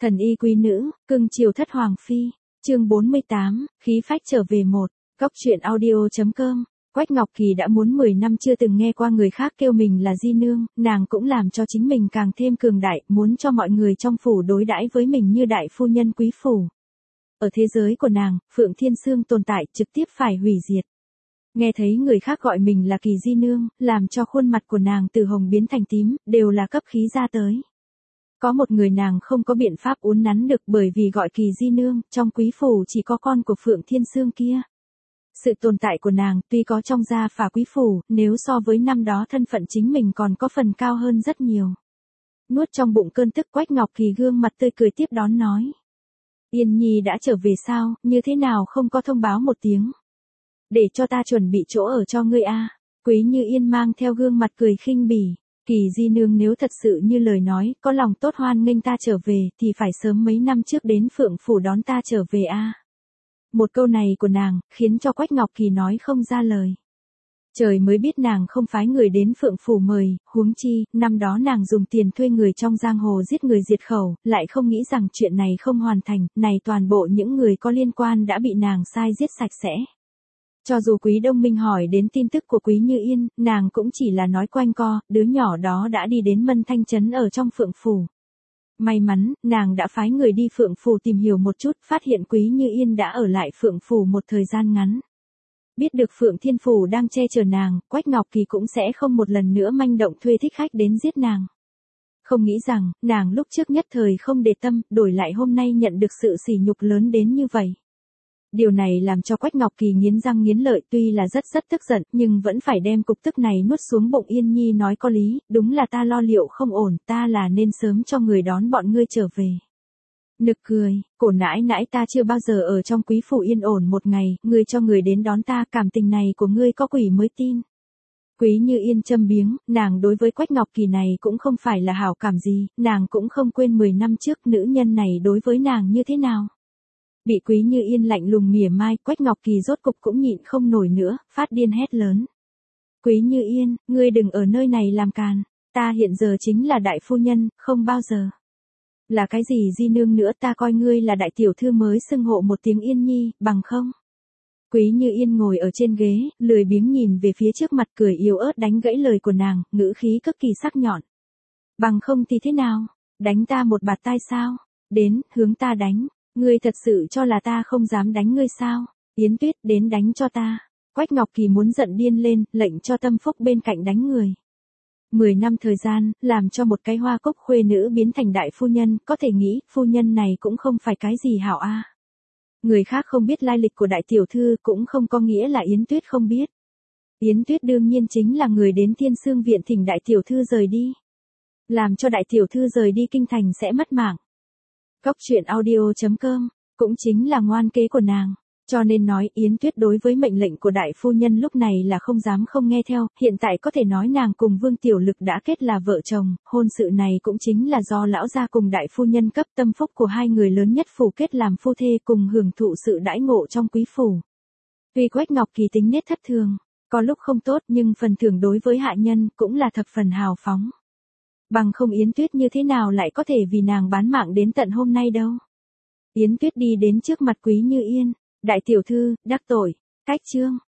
Thần y quý nữ, cưng chiều thất hoàng phi. Chương 48, khí phách trở về một. Góc truyện audio.com. Quách Ngọc Kỳ đã muốn 10 năm chưa từng nghe qua người khác kêu mình là di nương, nàng cũng làm cho chính mình càng thêm cường đại, muốn cho mọi người trong phủ đối đãi với mình như đại phu nhân quý phủ. Ở thế giới của nàng, Phượng Thiên Sương tồn tại trực tiếp phải hủy diệt. Nghe thấy người khác gọi mình là Kỳ di nương, làm cho khuôn mặt của nàng từ hồng biến thành tím, đều là cấp khí ra tới. Có một người nàng không có biện pháp uốn nắn được bởi vì gọi Kỳ di nương, trong quý phủ chỉ có con của Phượng Thiên Sương kia. Sự tồn tại của nàng tuy có trong gia phả quý phủ, nếu so với năm đó thân phận chính mình còn có phần cao hơn rất nhiều. Nuốt trong bụng cơn tức, Quách Ngọc Kỳ gương mặt tươi cười tiếp đón nói. Yên Nhi đã trở về sao, như thế nào không có thông báo một tiếng. Để cho ta chuẩn bị chỗ ở cho ngươi a. Quý Như Yên mang theo gương mặt cười khinh bỉ. Kỳ di nương nếu thật sự như lời nói, có lòng tốt hoan nghênh ta trở về, thì phải sớm mấy năm trước đến Phượng phủ đón ta trở về a. Một câu này của nàng, khiến cho Quách Ngọc Kỳ nói không ra lời. Trời mới biết nàng không phái người đến Phượng phủ mời, huống chi, năm đó nàng dùng tiền thuê người trong giang hồ giết người diệt khẩu, lại không nghĩ rằng chuyện này không hoàn thành, này toàn bộ những người có liên quan đã bị nàng sai giết sạch sẽ. Cho dù Quý Đông Minh hỏi đến tin tức của Quý Như Yên, nàng cũng chỉ là nói quanh co, đứa nhỏ đó đã đi đến Mân Thanh Trấn ở trong Phượng phủ. May mắn, nàng đã phái người đi Phượng phủ tìm hiểu một chút, phát hiện Quý Như Yên đã ở lại Phượng phủ một thời gian ngắn. Biết được Phượng Thiên phủ đang che chở nàng, Quách Ngọc Kỳ cũng sẽ không một lần nữa manh động thuê thích khách đến giết nàng. Không nghĩ rằng, nàng lúc trước nhất thời không để tâm, đổi lại hôm nay nhận được sự sỉ nhục lớn đến như vậy. Điều này làm cho Quách Ngọc Kỳ nghiến răng nghiến lợi, tuy là rất tức giận, nhưng vẫn phải đem cục tức này nuốt xuống bụng. Yên Nhi nói có lý, đúng là ta lo liệu không ổn, ta là nên sớm cho người đón bọn ngươi trở về. Nực cười, cổ nãi nãi ta chưa bao giờ ở trong quý phủ yên ổn một ngày, ngươi cho người đến đón ta, cảm tình này của ngươi có quỷ mới tin. Quý Như Yên châm biếng, nàng đối với Quách Ngọc Kỳ này cũng không phải là hảo cảm gì, nàng cũng không quên 10 năm trước nữ nhân này đối với nàng như thế nào. Bị Quý Như Yên lạnh lùng mỉa mai, Quách Ngọc Kỳ rốt cục cũng nhịn không nổi nữa, phát điên hét lớn. Quý Như Yên, ngươi đừng ở nơi này làm càn, ta hiện giờ chính là đại phu nhân, không bao giờ. Là cái gì di nương nữa, ta coi ngươi là đại tiểu thư mới xưng hộ một tiếng Yên Nhi, bằng không. Quý Như Yên ngồi ở trên ghế, lười biếng nhìn về phía trước mặt, cười yếu ớt đánh gãy lời của nàng, ngữ khí cực kỳ sắc nhọn. Bằng không thì thế nào, đánh ta một bạt tai sao, đến, hướng ta đánh. Ngươi thật sự cho là ta không dám đánh ngươi sao? Yến Tuyết, đến đánh cho ta. Quách Ngọc Kỳ muốn giận điên lên, lệnh cho Tâm Phúc bên cạnh đánh người. 10 năm thời gian, làm cho một cái hoa cúc khuê nữ biến thành đại phu nhân, có thể nghĩ, phu nhân này cũng không phải cái gì hảo a. Người khác không biết lai lịch của đại tiểu thư cũng không có nghĩa là Yến Tuyết không biết. Yến Tuyết đương nhiên chính là người đến Thiên Sương viện thỉnh đại tiểu thư rời đi. Làm cho đại tiểu thư rời đi kinh thành sẽ mất mạng. Góc truyện audio.com, cũng chính là ngoan kế của nàng, cho nên nói Yến Tuyết đối với mệnh lệnh của đại phu nhân lúc này là không dám không nghe theo, hiện tại có thể nói nàng cùng Vương Tiểu Lực đã kết là vợ chồng, hôn sự này cũng chính là do lão gia cùng đại phu nhân cấp tâm phúc của hai người lớn nhất phủ kết làm phu thê cùng hưởng thụ sự đãi ngộ trong quý phủ. Tuy Quách Ngọc Kỳ tính nết thất thường, có lúc không tốt nhưng phần thưởng đối với hạ nhân cũng là thập phần hào phóng. Bằng không Yến Tuyết như thế nào lại có thể vì nàng bán mạng đến tận hôm nay đâu. Yến Tuyết đi đến trước mặt Quý Như Yên, đại tiểu thư, đắc tội, cách chương.